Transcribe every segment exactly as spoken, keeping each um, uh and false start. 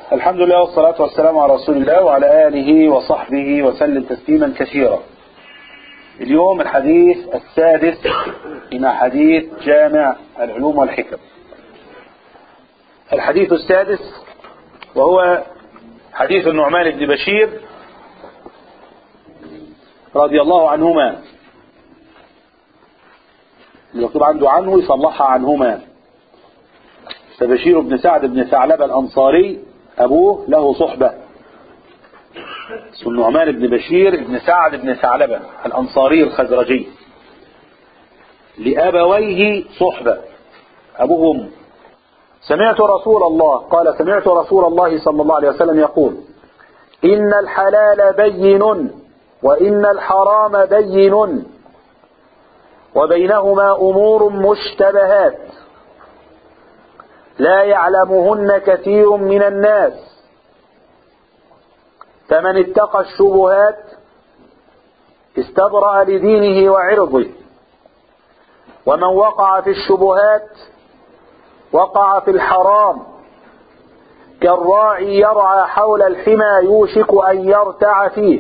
الحمد لله والصلاة والسلام على رسول الله وعلى آله وصحبه وسلم تسليما كثيرا. اليوم الحديث السادس من حديث جامع العلوم والحكم. الحديث السادس وهو حديث النعمان بن بشير رضي الله عنهما، اللي يكتب عنده عنه يصلحها عنهما. فبشير بن سعد بن ثعلبة الأنصاري أبوه له صحبة، اسمه النعمان بن بشير بن سعد بن ثعلبة الأنصاري الخزرجي، لأبويه صحبة أبوهم. سمعت رسول الله قال سمعت رسول الله صلى الله عليه وسلم يقول: إن الحلال بين وإن الحرام بين وبينهما أمور مشتبهات لا يعلمهن كثير من الناس، فمن اتقى الشبهات استبرأ لدينه وعرضه، ومن وقع في الشبهات وقع في الحرام، كالراعي يرعى حول الحمى يوشك أن يرتع فيه.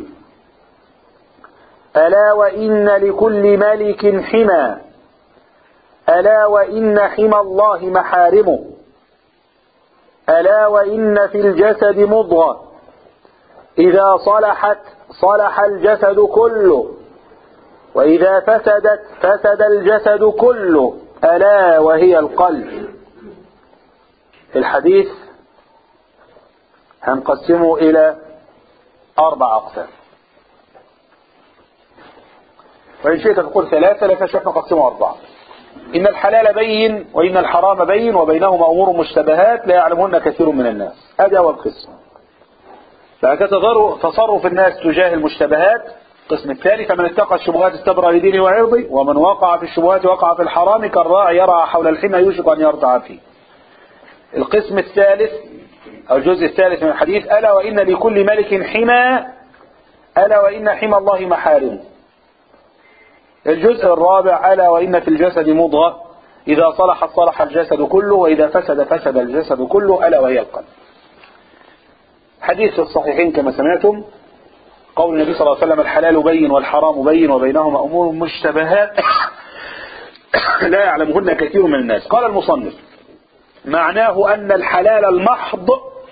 ألا وإن لكل ملك حمى، ألا وإن حمى الله محارمه، ألا وإن في الجسد مضغة إذا صلحت صلح الجسد كله، وإذا فسدت فسد الجسد كله، ألا وهي القلب. الحديث هنقسمه إلى أربع أقسام، وإن شئت تقول ثلاثة، لكن شئت نقسمه أربعة. إن الحلال بين وإن الحرام بين وبينهما أمور مشتبهات لا يعلمهن كثير من الناس. هذا هو القسم. فهكذا تصرف الناس تجاه المشتبهات. القسم الثاني: فمن اتقى الشبهات استبرأ لدينه وعرضه، ومن وقع في الشبهات وقع في الحرام، كالراعي يرعى حول الحمى يوشك أن يرتع فيه. القسم الثالث أو الجزء الثالث من الحديث: ألا وإن لكل ملك حمى، ألا وإن حمى الله محارمه. الجزء الرابع: ألا وإن في الجسد مضغة إذا صلحت صلح الجسد كله، وإذا فسد فسد الجسد كله، ألا وهي القلب. حديث في الصحيحين كما سمعتم، قول النبي صلى الله عليه وسلم: الحلال بين والحرام بين وبينهما أمور مشتبهات لا يعلمهن كثير من الناس. قال المصنف: معناه أن الحلال المحض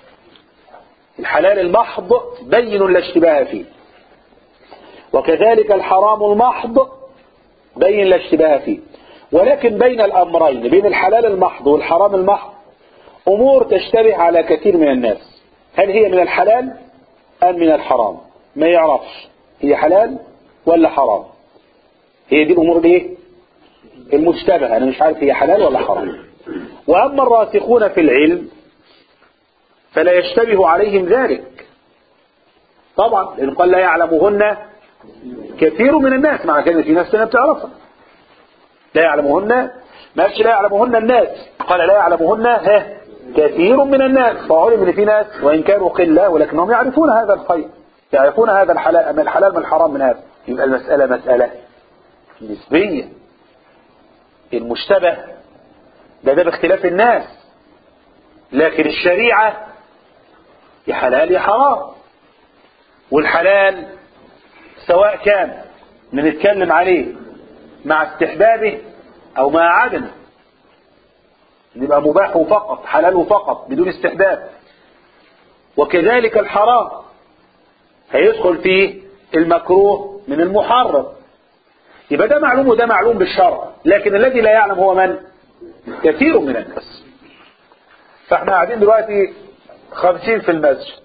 الحلال المحض بين لا اشتباه فيه، وكذلك الحرام المحض بين لا اشتباه فيه. ولكن بين الأمرين، بين الحلال المحض والحرام المحض، أمور تشتبه على كثير من الناس. هل هي من الحلال أم من الحرام؟ ما يعرفش هي حلال ولا حرام. هي دي الأمور الايه المشتبهة، أنا مش عارف هي حلال ولا حرام. وأما الراسخون في العلم فلا يشتبه عليهم ذلك طبعا، لأن قال لا يعلمهن كثير من الناس، مع كلمة في ناس لا بتعرفها. لا يعلمهن، ما قالش لا يعلمهن الناس، قال لا يعلمهن ها كثير من الناس. فعلم ان في ناس وان كانوا قله ولكنهم يعرفون هذا الخير، يعرفون هذا الحلال من الحلال من الحرام من هذا. يبقى المسألة مسألة نسبية. المشتبه ده ده باختلاف الناس، لكن الشريعة يا حلال يا حرام. والحلال سواء كان بنتكلم عليه مع استحبابه او مع عدمه، يبقى مباح فقط، حلال فقط بدون استحباب. وكذلك الحرام هيدخل فيه المكروه من المحرم. يبقى ده معلوم وده معلوم بالشرع، لكن الذي لا يعلم هو من؟ كثير من الناس. فاحنا قاعدين دلوقتي خمسين في المسجد،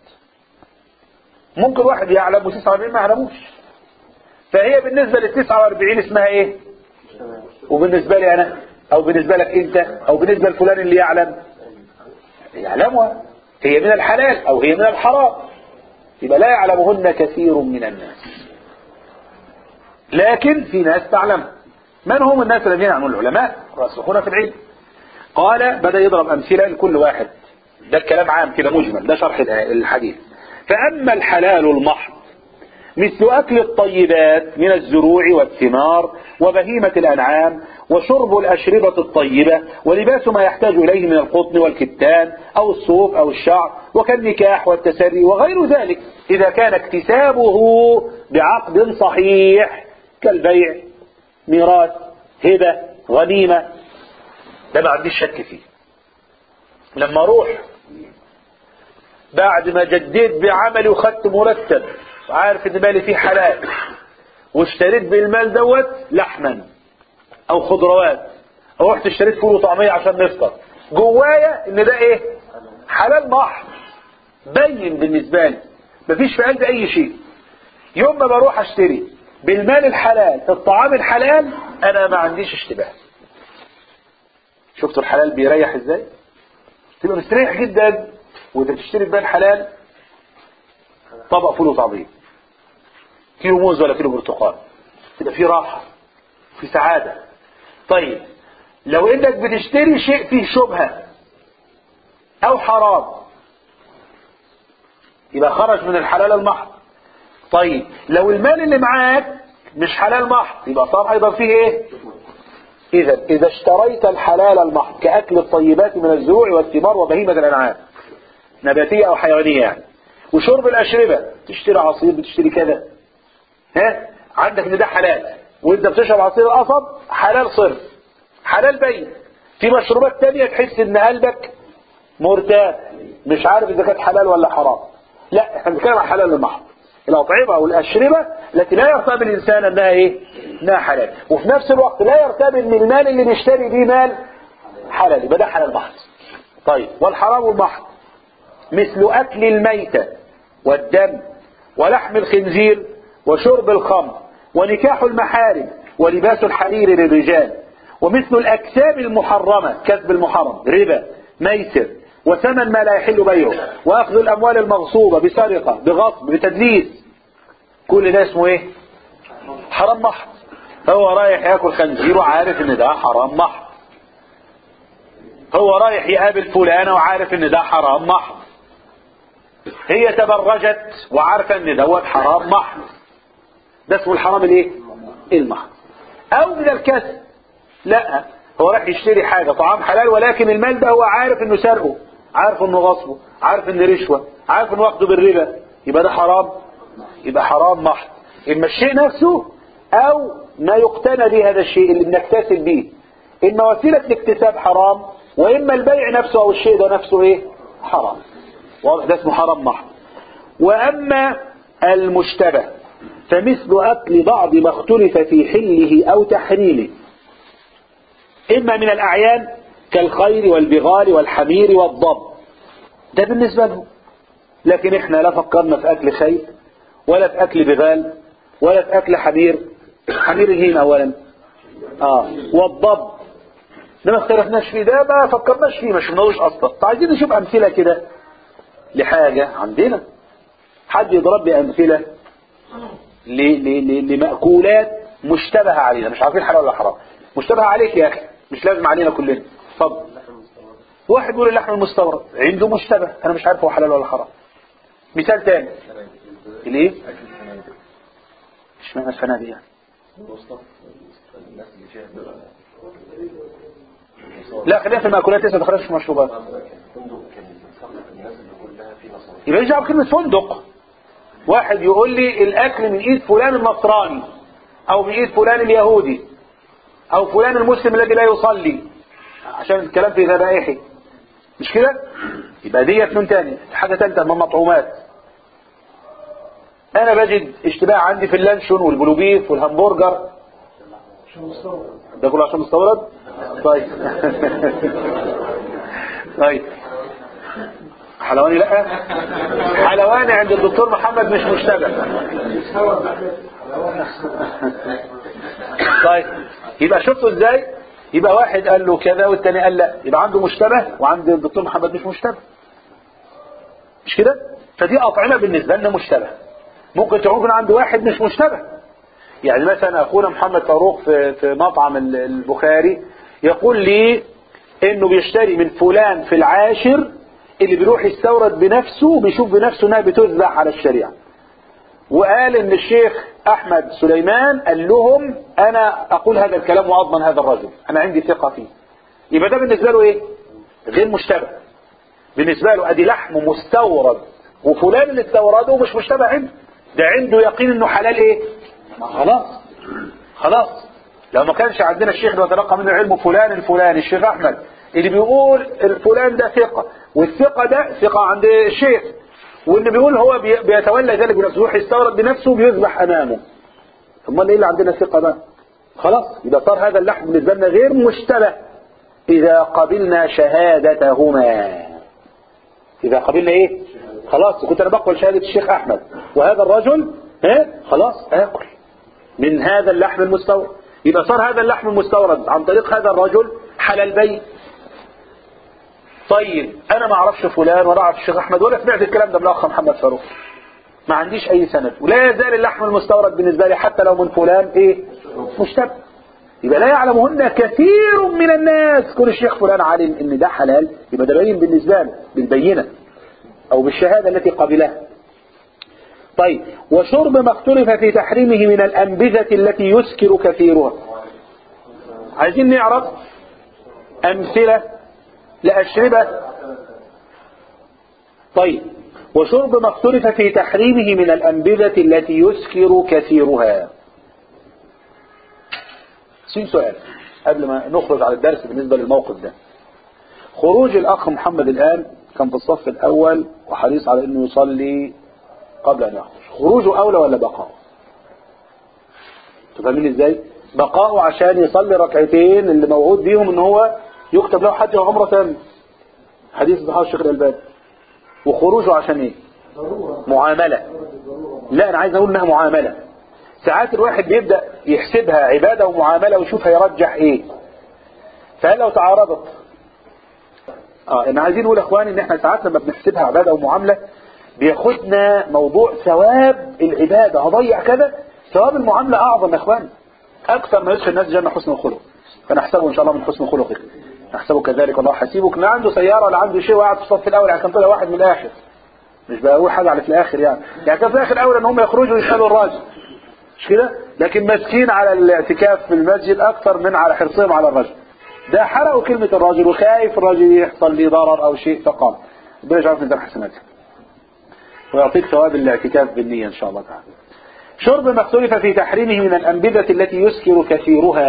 ممكن واحد يعلم وتسعة واربعين ما يعلموش. فهي بالنسبة للتسعة واربعين اسمها ايه؟ وبالنسبة لي انا او بالنسبة لك انت او بالنسبة لفلان اللي يعلم يعلمها، هي من الحلال او هي من الحرام. يبقى لا يعلمهن كثير من الناس، لكن في ناس تعلم. من هم الناس الذين يعلمون؟ العلماء راسخون في العلم. قال بدأ يضرب أمثلة لكل واحد، ده الكلام عام كده مجمل، ده شرح الحديث. فأما الحلال المحض مثل أكل الطيبات من الزروع والثمار وبهيمة الأنعام وشرب الأشربة الطيبة ولباس ما يحتاج إليه من القطن والكتان أو الصوف أو الشعر وكالنكاح والتسري وغير ذلك إذا كان اكتسابه بعقد صحيح كالبيع ميراث هبة غنيمة. ده ما عنديش شك فيه. لما اروح بعد ما جديت بعملي وخدت مرتب عارف ان مالي فيه حلال واشتريت بالمال دوت لحما او خضروات او رحت اشتريت فول وطعميه عشان نفطر جوايا ان ده ايه حلال محض بين بالنسبه لي مفيش في قلبي اي شيء. يوم ما بروح اشتري بالمال الحلال الطعام الحلال انا ما عنديش اشتباه. شفتوا الحلال بيريح ازاي؟ تبقى مستريح جدا وانت بتشتري بمال حلال طبق فول وطعميه كيلو موز ولا كيلو برتقال تبقى فيه راحه في سعاده. طيب لو انك بتشتري شيء فيه شبهه او حرام يبقى خرج من الحلال المحض. طيب لو المال اللي معاك مش حلال محض يبقى صار ايضا فيه ايه؟ اذا اذا اشتريت الحلال المحض كاكل الطيبات من الزروع والثمار وبهيمه الانعام نباتيه او حيوانيه يعني وشرب الاشربه تشتري عصير بتشتري كذا ها عندك ان ده حلال وانت بتشرب عصير القصب حلال صرف حلال بين. في مشروبات تانية تحس ان قلبك مرتاح مش عارف اذا كانت حلال ولا حرام. لا احنا بنتكلم عن حلال المحض الأطعمة والأشربة التي لا يرتاب الإنسان أنها إيه؟ أنها حلال وفي نفس الوقت لا يرتاب أن المال اللي بيشتري بيه مال حلال يبقى ده حلال محض. طيب والحرام المحض مثل أكل الميتة والدم ولحم الخنزير وشرب الخمر ونكاح المحارم ولباس الحرير للرجال ومثل الأكساب المحرمة كسب المحرم ربا ميسر وثمن ما لا يحل بيعه واخذ الاموال المغصوبة بسرقة بغصب بتدليس كل ده اسمه ايه؟ حرام محض. هو رايح ياكل خنزير وعارف ان ده حرام محض. هو رايح يقابل فلانة وعارف ان ده حرام محض. هي تبرجت وعارفة ان دوت حرام محض. ده اسمه الحرام الايه؟ المحض. او من الكسب لا هو راح يشتري حاجة طعام حلال ولكن المال ده هو عارف انه سرقه عارف انه غصبه عارف انه رشوة عارف انه واخده بالربا يبقى ده حرام يبقى حرام محض. اما الشيء نفسه او ما يقتنى به هذا الشيء اللي بنكتسب به اما وسيلة الاكتساب حرام واما البيع نفسه او الشيء ده نفسه ايه حرام. واضح ده اسمه حرام محض. واما المشتبه فمثل اكل بعض ما اختلف في حله او تحريمه إما من الأعيان كالخير والبغال والحمير والضب ده بالنسبة له. لكن إحنا لا فكرنا في أكل خير ولا في أكل بغال ولا في أكل حمير. حمير الهين أولا آه والضب ده ما اختلفناش فيه ده ما فكرناش فيه ما شفناهوش أصلا. عايزين نشوف أمثلة كده لحاجة عندنا حد يضرب لي أمثلة لمأكولات مشتبه علينا مش عارفين حلال ولا حرام. مشتبه عليك يا أخي مش لازم علينا كلنا. اتفضل. واحد يقول اللحم المستورد عنده مشتبه انا مش عارف هو حلال ولا حرام. مثال تاني الايه مش معنى الفنادق يعني لا خلينا في المأكولات لسه دخلناش في المشروبات يبقى يجي على كلمة فندق. واحد يقول لي الاكل من ايد فلان النصراني او من ايد فلان اليهودي او فلان المسلم الذي لا يصلي عشان الكلام في ذبائحه مش كده يبقى دي فنون تاني. حاجة تالتة من المطعومات انا بجد اشتباه عندي في اللانشون والبلوبيف والهمبرجر ده كله عشان مستورد. طيب طيب حلواني لا حلواني عند الدكتور محمد مش مشتبه. طيب يبقى شفتوا ازاي يبقى واحد قال له كذا والتاني قال لا يبقى عنده مشتبه وعند الدكتور محمد مش مشتبه مش كده. فدي أطعمة بالنسبة لنا مشتبه. ممكن تكون عند واحد مش مشتبه يعني مثلا اخونا محمد فاروق في في مطعم البخاري يقول لي انه بيشتري من فلان في العاشر اللي بيروح يستورد بنفسه بيشوف بنفسه انها بتذبح على الشريعة وقال ان الشيخ احمد سليمان قال لهم انا اقول هذا الكلام واضمن هذا الرجل، انا عندي ثقة فيه، يبقى ده بالنسبة له ايه؟ غير مشتبه. بالنسبة له ادي لحم مستورد، وفلان اللي استورده مش مشتبه عنده، ده عنده يقين انه حلال ايه؟ خلاص خلاص. لو ما كانش عندنا الشيخ اللي يتلقى منه علم فلان الفلاني الشيخ احمد اللي بيقول الفلان ده ثقة، والثقة ده ثقة عند الشيخ، وان بيقول هو بيتولى ذلك بنفسه، يروح يستورد بنفسه وبيذبح امامه، ثم ايه اللي عندنا ثقة بقى؟ خلاص يبقى صار هذا اللحم بالنسبة لنا غير مشتبه اذا قبلنا شهادتهما. اذا قبلنا ايه؟ خلاص كنت انا بقبل شهادة الشيخ احمد وهذا الرجل ها خلاص اكل من هذا اللحم المستورد، يبقى صار هذا اللحم المستورد عن طريق هذا الرجل حلال بيع. طيب انا ما اعرفش فلان ولا اعرف الشيخ احمد ولا سمعت الكلام ده من الاخ محمد فاروق، ما عنديش اي سند، ولا يزال اللحم المستورد بالنسبه لي حتى لو من فلان ايه؟ مشتبه. يبقى لا يعلمهن كثير من الناس، كل الشيخ فلان عالم ان ده حلال، يبقى ده باين بالنسبه له بالبينه او بالشهاده التي قبلها. طيب وشرب ما اختلف في تحريمه من الانبذه التي يسكر كثيرها. عايزين نعرف امثله لاشربه. طيب وشرب ما اختلف في تحريمه من الانبذه التي يسكر كثيرها. سين سؤال قبل ما نخرج على الدرس بالنسبه للموقف ده. خروج الاخ محمد الان كان في الصف الاول وحريص على انه يصلي قبل ان يخرج، خروجه اولى ولا بقاؤه؟ تفهمين ازاي؟ بقاؤه عشان يصلي ركعتين اللي موعود بيهم ان هو يكتب له حج وعمره ثاني، حديث صحيح الشيخ الألباني. وخروجه عشان ايه؟ معاملة. لا انا عايز اقول انها معاملة. ساعات الواحد بيبدأ يحسبها عبادة ومعاملة ويشوف هيرجح ايه، فهل لو تعارضت اه انا عايزين نقول اخواني ان احنا ساعات لما بنحسبها عبادة ومعاملة بياخدنا موضوع ثواب العبادة، هضيع كذا، ثواب المعاملة اعظم يا اخواني، اكثر ما يدخل الناس جنة حسن الخلق، فنحسبه ان شاء الله من حسن خلقك، نحسبه كذلك الله حسيبك. ما عنده سيارة ولا عنده شيء وقاعد في الصف الاول يعني كان طلع واحد من الاخر، مش بقول حاجة على في الاخر يعني يعني كان في الاخر الاول ان هم يخرجوا يسألوا الراجل مش كده، لكن مسكين على الاعتكاف في المسجد اكثر من على حرصهم على الرجل. ده حرقوا كلمة الراجل وخايف الراجل يحصل لي ضرر او شيء فقال ربنا يجعل في ذلك حسناتك ويعطيك ثواب الاعتكاف بالنية ان شاء الله تعالى. شرب ما اختلف في تحريمه من الانبذة التي يسكر كثيرها.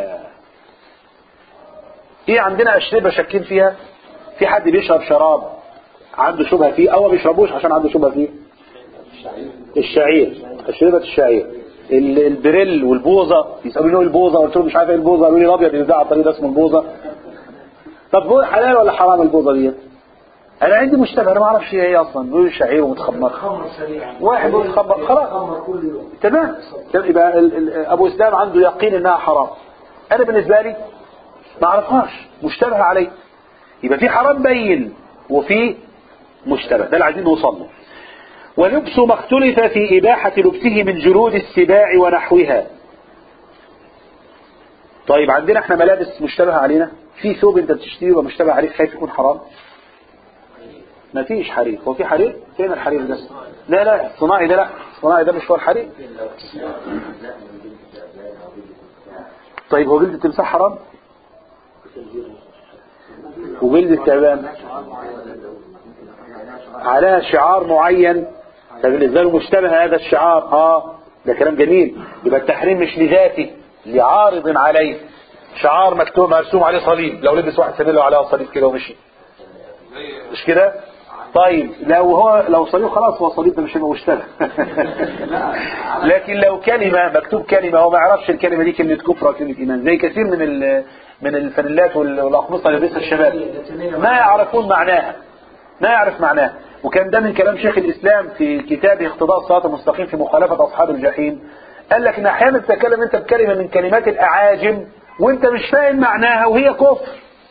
ايه عندنا اشربة شاكين فيها؟ في حد بيشرب شراب عنده شبهة فيه او ما بيشربوش عشان عنده شبهة فيه؟ الشعير، اشربة الشعير، البريل والبوظة. يسألوني البوظة قلت لهم مش عارف ايه البوظة، قالوا لي الابيض يذاع على طريق اسمه البوظة. طب حلال ولا حرام البوظة دي؟ انا عندي مشتبه انا ما اعرفش ايه هي اصلا، بيقولوا شعير ومتخمر، واحد بيقول متخمر خلاص تمام، يبقى ابو اسلام عنده يقين انها حرام، انا بالنسبه لي ما اعرفهاش مشتبه علي، يبقى في حرام بين وفي مشتبه، ده اللي عايزين نوصل له. ولبس ما اختلف في اباحه لبسه من جلود السباع ونحوها. طيب عندنا احنا ملابس مشتبه علينا، في ثوب انت بتشتريه ومشتبه عليك خايف يكون حرام؟ ما فيش حرير. هو في حرير؟ فين الحرير ده؟ لا لا الصناعي ده، لا الصناعي ده مش هو الحرير. طيب هو جلد التمساح حرام؟ وجلد التعبان على شعار معين فبالنسبه له مشتبه هذا الشعار، اه ده كلام جميل، يبقى التحريم مش لذاتي لعارض عليه، شعار مكتوب مرسوم عليه صليب، لو لبس واحد سبيل له عليه صليب كده ومشي مش كده؟ طيب لو هو لو صليب خلاص هو صليب ده مش هيبقى مشتبه لكن لو كلمة مكتوب كلمة هو ما يعرفش الكلمة دي كلمة كفر وكلمة إيمان، زي كثير من من الفانيلات والأقمصة اللي لبسها الشباب ما يعرفون معناها، ما يعرف معناها. وكان ده من كلام شيخ الإسلام في كتابه اقتضاء الصراط المستقيم في مخالفة أصحاب الجحيم، قال لك إن أحيانا تتكلم أنت بكلمة من كلمات الأعاجم وأنت مش فاهم معناها وهي كفر،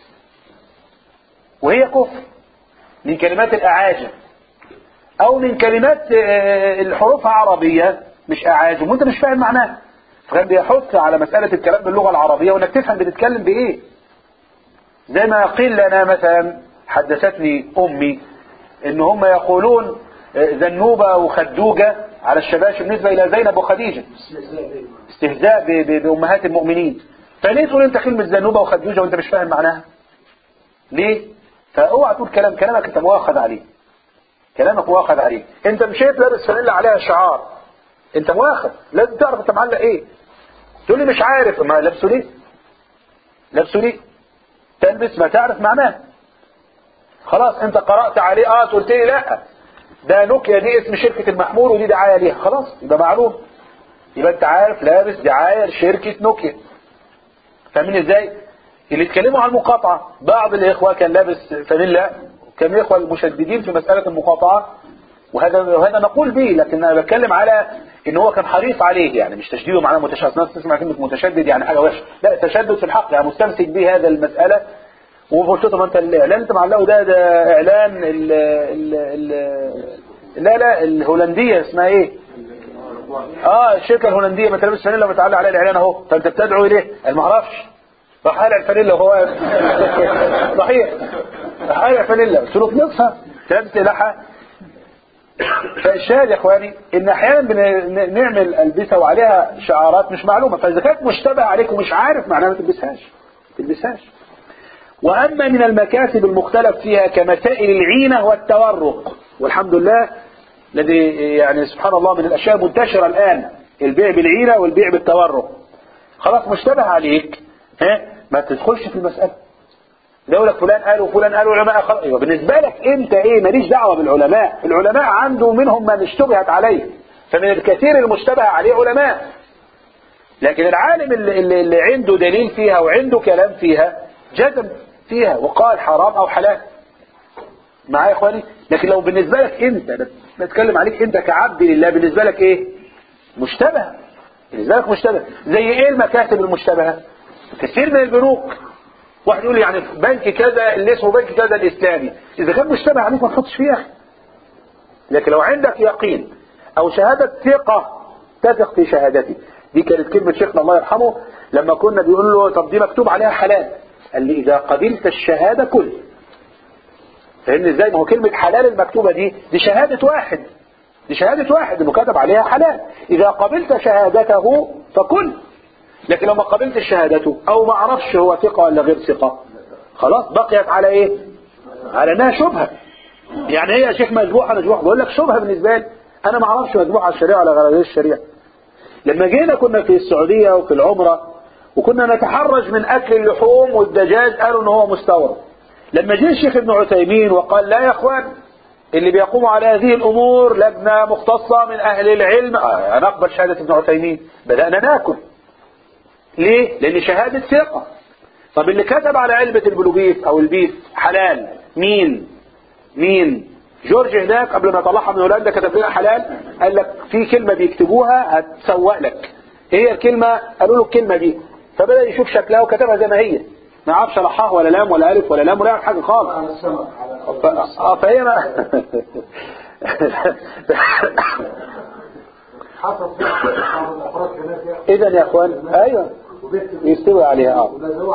وهي كفر من كلمات الأعاجم أو من كلمات الحروفها عربية مش أعاجم وأنت مش فاهم معناها، فكان بيحث على مسألة الكلام باللغة العربية وأنك تفهم بتتكلم بإيه. زي ما قيل لنا مثلا، حدثتني أمي إن هم يقولون ذنوبة وخدوجة على الشباشب بالنسبة إلى زينب وخديجة، استهزاء بأمهات المؤمنين. فليه تقول أنت كلمة زنوبة وخدوجة وأنت مش فاهم معناها؟ ليه؟ فاوعى تقول كلام كلامك أنت مؤاخذ عليه، كلامك مؤاخذ عليه. أنت مشيت لابس فانيلا عليها شعار، أنت مؤاخذ، لازم تعرف أنت معلق إيه. تقول لي مش عارف، ما لابسه ليه؟ لابسه ليه؟ تلبس ما تعرف معناه. خلاص أنت قرأت عليه آه قلت لي لا ده نوكيا دي اسم شركة المحمول ودي دعاية ليها، خلاص يبقى معلوم، يبقى انت عارف لابس دعاية لشركة نوكيا. فاهمين ازاي؟ اللي اتكلموا عن المقاطعة، بعض الاخوة كان لابس فانيلا، كان الاخوة المشددين في مسألة المقاطعة، وهذا وهذا نقول به، لكن انا بتكلم على ان هو كان حريص عليه، يعني مش تشديده معناه متشدد. الناس تسمع كلمة متشدد يعني حاجة وحشة، لا تشدد في الحق، يعني مستمسك به هذا المسألة. وقلت له انت الاعلان انت معلقه ده ده اعلان ال ال ال لا لا الهولندية اسمها ايه؟ اه الشركة الهولندية ما تلبس فانيلا ومتعلق عليها الاعلان اهو، فانت بتدعو اليه؟ انا ما اعرفش. راح قالع الفانيلا وهو صحيح، راح قالع الفانيلا، قلت له بنصها تلبس لحى. فالشاهد يا اخواني ان احيانا بنعمل البسه وعليها شعارات مش معلومة، فاذا كانت مشتبه عليك ومش عارف معناها ما تلبسهاش تلبسهاش. وأما من المكاسب المختلف فيها كمسائل العينة والتورق، والحمد لله الذي يعني سبحان الله من الأشياء المنتشرة الآن البيع بالعينة والبيع بالتورق. خلاص مشتبه عليك ها ما تدخلش في المسألة. لو لك فلان قال وفلان قال علماء خلاص، ايوه بالنسبة لك انت ايه ماليش دعوة بالعلماء، العلماء عنده منهم من اشتبهت عليه، فمن الكثير المشتبه عليه علماء، لكن العالم اللي, اللي, اللي عنده دليل فيها وعنده كلام فيها جزم فيها وقال حرام او حلال. معايا يا اخواني؟ لكن لو بالنسبة لك انت بتكلم عليك انت كعبد لله، بالنسبة لك ايه مشتبه، بالنسبة لك مشتبه. زي ايه المكاتب المشتبهة؟ كثير من البنوك، واحد يقول لي يعني بنك كذا اللي اسمه بنك كذا الاسلامي، اذا كان مشتبه عليك ما تحطش فيه. لكن لو عندك يقين او شهادة ثقة تثق في شهادتي. دي كانت كلمة شيخنا الله يرحمه لما كنا بيقول له طب دي مكتوب عليها حلال، قال لي اذا قبلت الشهادة كل. فهمني ازاي؟ ما هو كلمة حلال المكتوبة دي دي شهادة واحد، دي شهادة واحد انه كتب عليها حلال. اذا قبلت شهادته فكل. لكن لو ما قبلت شهادته او ما عرفش هو ثقة ولا غير ثقة، خلاص بقيت على ايه؟ على انها شبهة. يعني هي يا شيخ مذبوحة مذبوحة، بقول لك شبهة بالنسبة لي، انا ما اعرفش مذبوحة على الشريعة ولا غير الشريعة. لما جينا كنا في السعودية وفي العمرة وكنا نتحرج من اكل اللحوم والدجاج، قالوا ان هو مستورد. لما جاء الشيخ ابن عثيمين وقال لا يا اخوان اللي بيقوموا على هذه الامور لجنة مختصة من اهل العلم، آه نقبل شهادة ابن عثيمين. بدأنا ناكل. ليه؟ لان شهادة ثقة. طب اللي كتب على علبة البلوبيف او البيف حلال مين؟ مين؟ جورج هناك قبل ما يطلعها من هولندا كتب لنا حلال، قال لك في كلمة بيكتبوها هتسوق لك، ايه هي الكلمة؟ قالوا له الكلمة دي، فبدأ يشوف شكلها وكتبها زي ما هي، ما عرفش لا حاء ولا لام ولا الف ولا لام ولا حاجة خالص. ف... اه فهي ما اذا يا اخوان ايوه يستوي عليها اه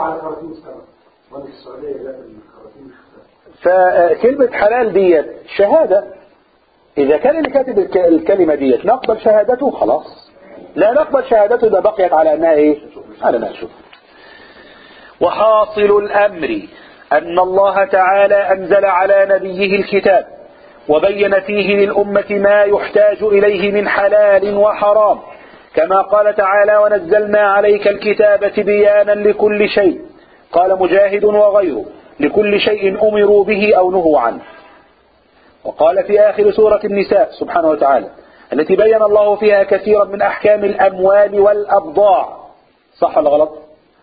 فكلمة حلال ديت شهادة. إذا كان اللي كاتب الكلمة ديت نقبل شهادته خلاص، لا نقبل شهادته ده بقيت على أنها إيه؟ على ما أشوف. وحاصل الأمر أن الله تعالى أنزل على نبيه الكتاب وبين فيه للأمة ما يحتاج إليه من حلال وحرام، كما قال تعالى ونزلنا عليك الكتاب تبيانا لكل شيء. قال مجاهد وغيره لكل شيء أمروا به أو نهوا عنه. وقال في آخر سورة النساء سبحانه وتعالى التي بين الله فيها كثيرا من أحكام الأموال والأبضاع. صح ولا غلط؟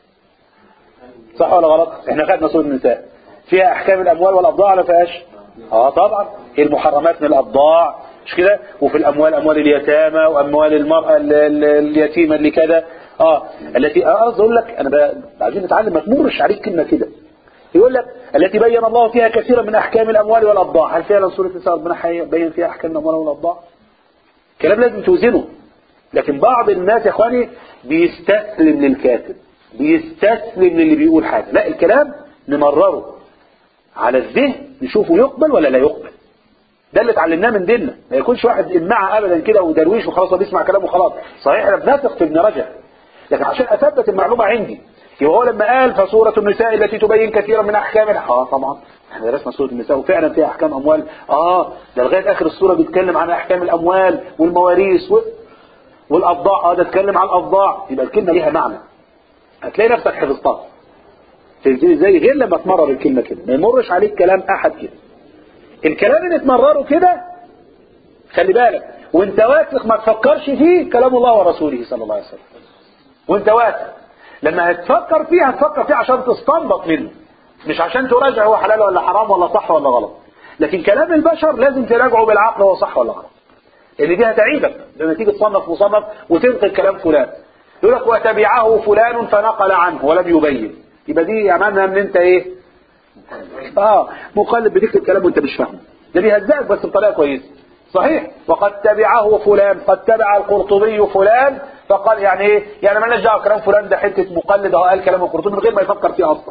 صح ولا غلط؟ احنا خدنا سورة النساء فيها أحكام الأموال والأبضاع ولا فيهاش؟ اه طبعا المحرمات من الأبضاع مش كده؟ وفي الأموال أموال اليتامى وأموال المرأة اليتيمة اللي كذا اه التي اه اقول لك انا عايزين نتعلم ما تمرش عليك كلمة كده. يقول لك التي بين الله فيها كثيرا من أحكام الأموال والأبضاع. هل فعلا سورة النساء ربنا بين فيها أحكام الأموال والأبضاع؟ كلام لازم توزنه. لكن بعض الناس يا اخواني بيستسلم للكاتب، بيستسلم للي بيقول حاجة. لا، الكلام نمرره على الذهن نشوفه يقبل ولا لا يقبل. ده اللي اتعلمناه من ديننا. ما يكونش واحد إمعة أبدا كده ودرويش وخلاص بيسمع كلامه وخلاص. صحيح احنا بنثق في ابن رجب، لكن عشان أثبت المعلومة عندي. يبقى هو لما قال فسورة النساء التي تبين كثيرا من أحكام، اه طبعا احنا درسنا سورة النساء وفعلا فيها أحكام أموال، اه ده لغاية آخر السورة بيتكلم عن أحكام الأموال والمواريث و... والأفضاع، اه ده اتكلم عن الأفضاع. يبقى الكلمة ليها معنى، هتلاقي نفسك حفظتها. تنزل ازاي غير لما تمرر الكلمة كده، ما يمرش عليك كلام أحد كده. الكلام اللي تمرره كده خلي بالك وانت واثق ما تفكرش فيه كلام الله ورسوله صلى الله عليه وسلم. وانت واثق لما هتفكر فيه هتفكر فيه عشان تستنبط منه، مش عشان تراجع هو حلال ولا حرام ولا صح ولا غلط. لكن كلام البشر لازم تراجعه بالعقل هو صح ولا غلط، لان دي هتعيبك لما تيجي تصنف مصنف وتنقل كلام فلان. يقول لك وتبعه فلان فنقل عنه ولم يبين، يبقى دي امامنا ان انت ايه؟ اه مقلب بتكتب كلام وانت مش فاهمه. ده بيهزئك بس بطريقه كويسه. صحيح وقد تبعه فلان، قد تبع القرطبي فلان فقال يعني ايه؟ يعني مالناش دعوه كلام فلان ده حته مقلد اهو قال كلام القرطبي من غير ما يفكر فيه اصلا.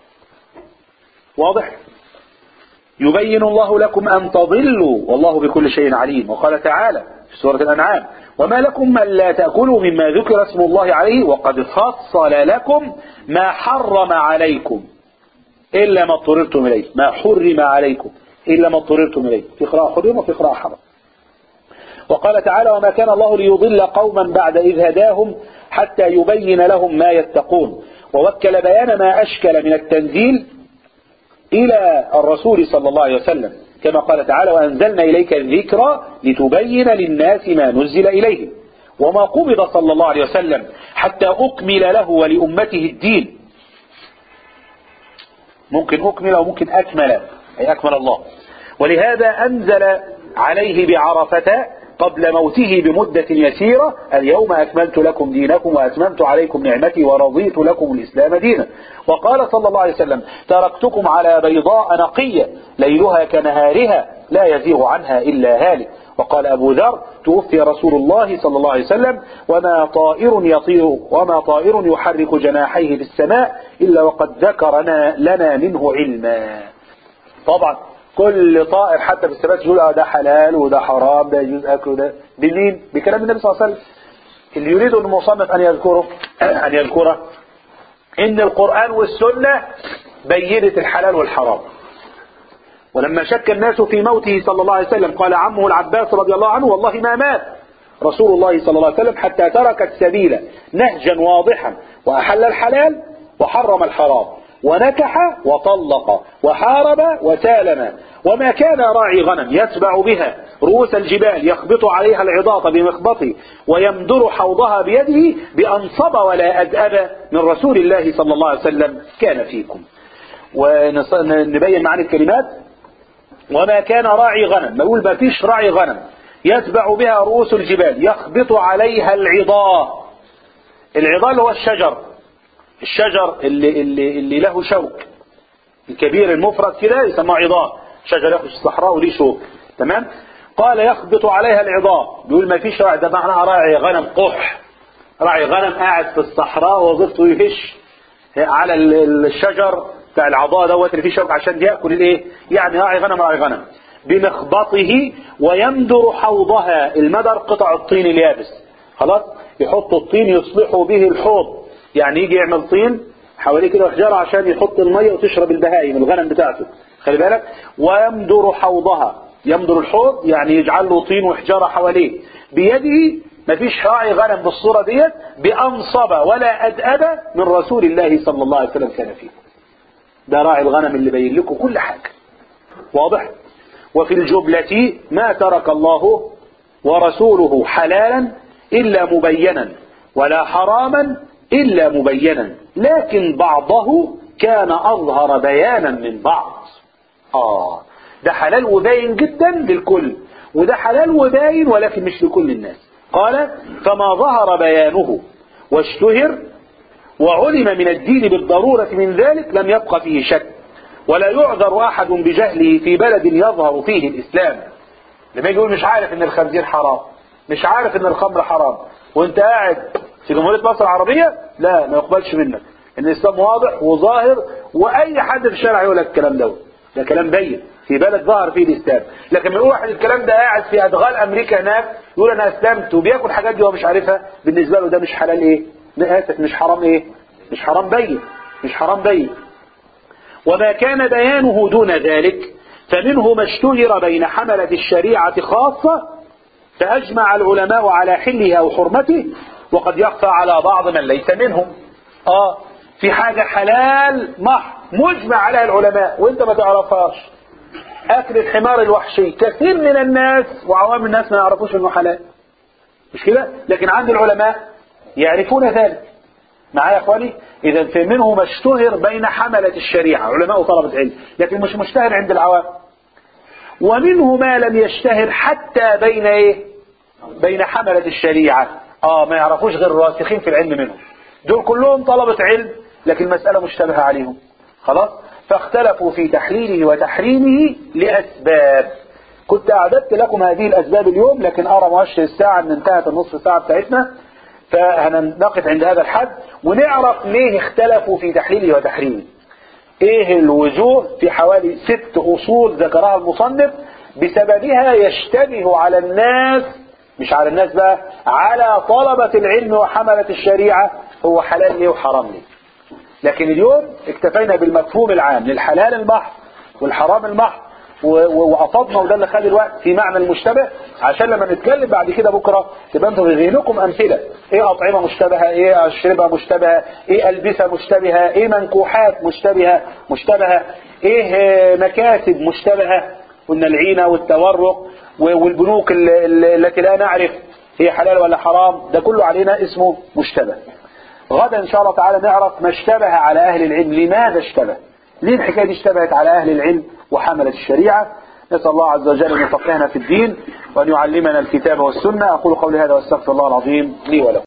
واضح؟ يبين الله لكم ان تضلوا والله بكل شيء عليم. وقال تعالى في سوره الانعام وما لكم من لا تاكلوا مما ذكر اسم الله عليه وقد فصل لكم ما حرم عليكم الا ما اضطررتم اليه. ما حرم عليكم الا ما اضطررتم اليه، في قراءه حرم وفي قراءه حرم. وقال تعالى وما كان الله ليضل قوما بعد إذ هداهم حتى يبين لهم ما يتقون. ووكل بيان ما أشكل من التنزيل إلى الرسول صلى الله عليه وسلم كما قال تعالى وأنزلنا إليك الذكر لتبين للناس ما نزل إليهم. وما قبض صلى الله عليه وسلم حتى أكمل له ولأمته الدين. ممكن أكمل وممكن أكمل، أي أكمل الله. ولهذا أنزل عليه بعرفة قبل موته بمدة يسيرة اليوم أكملت لكم دينكم وأتممت عليكم نعمتي ورضيت لكم الإسلام دينا. وقال صلى الله عليه وسلم تركتكم على بيضاء نقية ليلها كنهارها لا يزيغ عنها إلا هالك. وقال أبو ذر توفي رسول الله صلى الله عليه وسلم وما طائر يطير وما طائر يحرك جناحيه في السماء إلا وقد ذكرنا لنا منه علما. طبعا كل طائر حتى في السماء يقول اه ده حلال وده حرام ده يجوز اكله ده بمين؟ بكلام النبي صلى الله عليه وسلم. اللي يريد المصنف ان يذكره ان يذكره ان القرآن والسنة بينت الحلال والحرام. ولما شك الناس في موته صلى الله عليه وسلم قال عمه العباس رضي الله عنه والله ما مات رسول الله صلى الله عليه وسلم حتى ترك السبيل نهجا واضحا وأحل الحلال وحرم الحرام ونكح وطلق وحارب وسالم. وما كان راعي غنم يتبع بها رؤوس الجبال يخبط عليها العضاط بمخبطه ويمدر حوضها بيده بأنصب ولا أدأب من رسول الله صلى الله عليه وسلم كان فيكم. ونبين معاني الكلمات. وما كان راعي غنم، نقول ما فيش راعي غنم يتبع بها رؤوس الجبال يخبط عليها العضاء. العضاء اللي هو الشجر، الشجر اللي, اللي, اللي له شوك الكبير المفرد كده يسمى عضاء، شجر يخرج الصحراء وليه شوك. تمام. قال يخبط عليها العضاء، بيقول ما فيش راعي، ده معناها راعي غنم قح، راعي غنم قاعد في الصحراء وظيفته يهش على الشجر بتاع العضاء دوت اللي فيه شوك عشان ياكل الايه، يعني راعي غنم راعي غنم بمخبطه ويمدر حوضها. المدر قطع الطين اليابس، خلاص يحط الطين يصلحوا به الحوض، يعني يجي يعمل طين حواليه كده وحجاره عشان يحط الميه وتشرب البهائم الغنم بتاعته، خلي بالك. ويمدر حوضها، يمدر الحوض يعني يجعل له طين وحجاره حواليه بيده. مفيش راعي غنم بالصوره ديت بأنصب ولا أدأب من رسول الله صلى الله عليه وسلم كان فيه. ده راعي الغنم اللي بين لكم كل حاجه، واضح. وفي الجملة ما ترك الله ورسوله حلالا إلا مبينا ولا حراما إلا مبينا، لكن بعضه كان أظهر بيانا من بعض. آه ده حلال وباين جدا للكل، وده حلال وباين ولكن مش لكل الناس. قال فما ظهر بيانه واشتهر وعلم من الدين بالضرورة من ذلك لم يبق فيه شك، ولا يعذر أحد بجهله في بلد يظهر فيه الإسلام. لما يقول مش عارف ان الخنزير حرام، مش عارف ان الخمر حرام، وانت قاعد في جمهورية مصر العربية، لا ما يقبلش منك. ان الإسلام واضح وظاهر، وأي حد في الشارع يقول لك الكلام ده. ده كلام بين في بلد ظهر فيه الاسلام. لكن من واحد الكلام ده قاعد في ادغال امريكا هناك يقول انا اسلمت وبياكل حاجات دي وهو مش عارفها، بالنسبه له ده مش حلال ايه؟ انا اسف مش حرام ايه؟ مش حرام بين، مش حرام بين. وما كان بيانه دون ذلك فمنه ما اشتهر بين حملة الشريعة خاصة فأجمع العلماء على حله أو حرمته، وقد يخفى على بعض من ليس منهم. آه في حاجة حلال محض مجمع عليها العلماء وانت ما تعرفهاش، أكل الحمار الوحشي كثير من الناس وعوام الناس ما يعرفوش انه حلال، مش كده؟ لكن عند العلماء يعرفون ذلك. معايا يا اخواني؟ اذا في منه ما اشتهر بين حملة الشريعة علماء وطلبة علم، لكن مش مشتهر عند العوام. ومنه ما لم يشتهر حتى بين ايه؟ بين حملة الشريعة. اه ما يعرفوش غير الراسخين في العلم منهم، دول كلهم طلبة علم لكن المسألة مشتبهة عليهم. خلاص؟ فاختلفوا في تحليله وتحريمه لأسباب. كنت أعددت لكم هذه الأسباب اليوم، لكن أرى مؤشر الساعة أن انتهت النصف ساعة بتاعتنا، فهنقف عند هذا الحد ونعرف ليه اختلفوا في تحليله وتحريمه. ايه الوجوه؟ في حوالي ست اصول ذكرها المصنف بسببها يشتبه على الناس، مش على الناس بقى، على طلبة العلم وحملة الشريعة هو حلال ليه وحرام ليه. لكن اليوم اكتفينا بالمفهوم العام للحلال المحض والحرام المحض وقصدنا، وده اللي خد الوقت في معنى المشتبه، عشان لما نتكلم بعد كده بكره تبقى انتوا في ذهنكم امثله. ايه اطعمه مشتبهه، ايه اشربه مشتبهه، ايه البسه مشتبهه، ايه منكوحات مشتبهه مشتبهه، ايه مكاسب مشتبهه، قلنا العينه والتورق والبنوك التي لا نعرف هي حلال ولا حرام، ده كله علينا اسمه مشتبه. غدا ان شاء الله تعالى نعرف ما اشتبه على اهل العلم، لماذا اشتبه، ليه الحكايه دي اشتبهت على اهل العلم وحملة الشريعة. نسأل الله عز وجل أن يفقهنا في الدين وأن يعلمنا الكتاب والسنة. أقول قولي هذا واستغفر الله العظيم لي ولكم.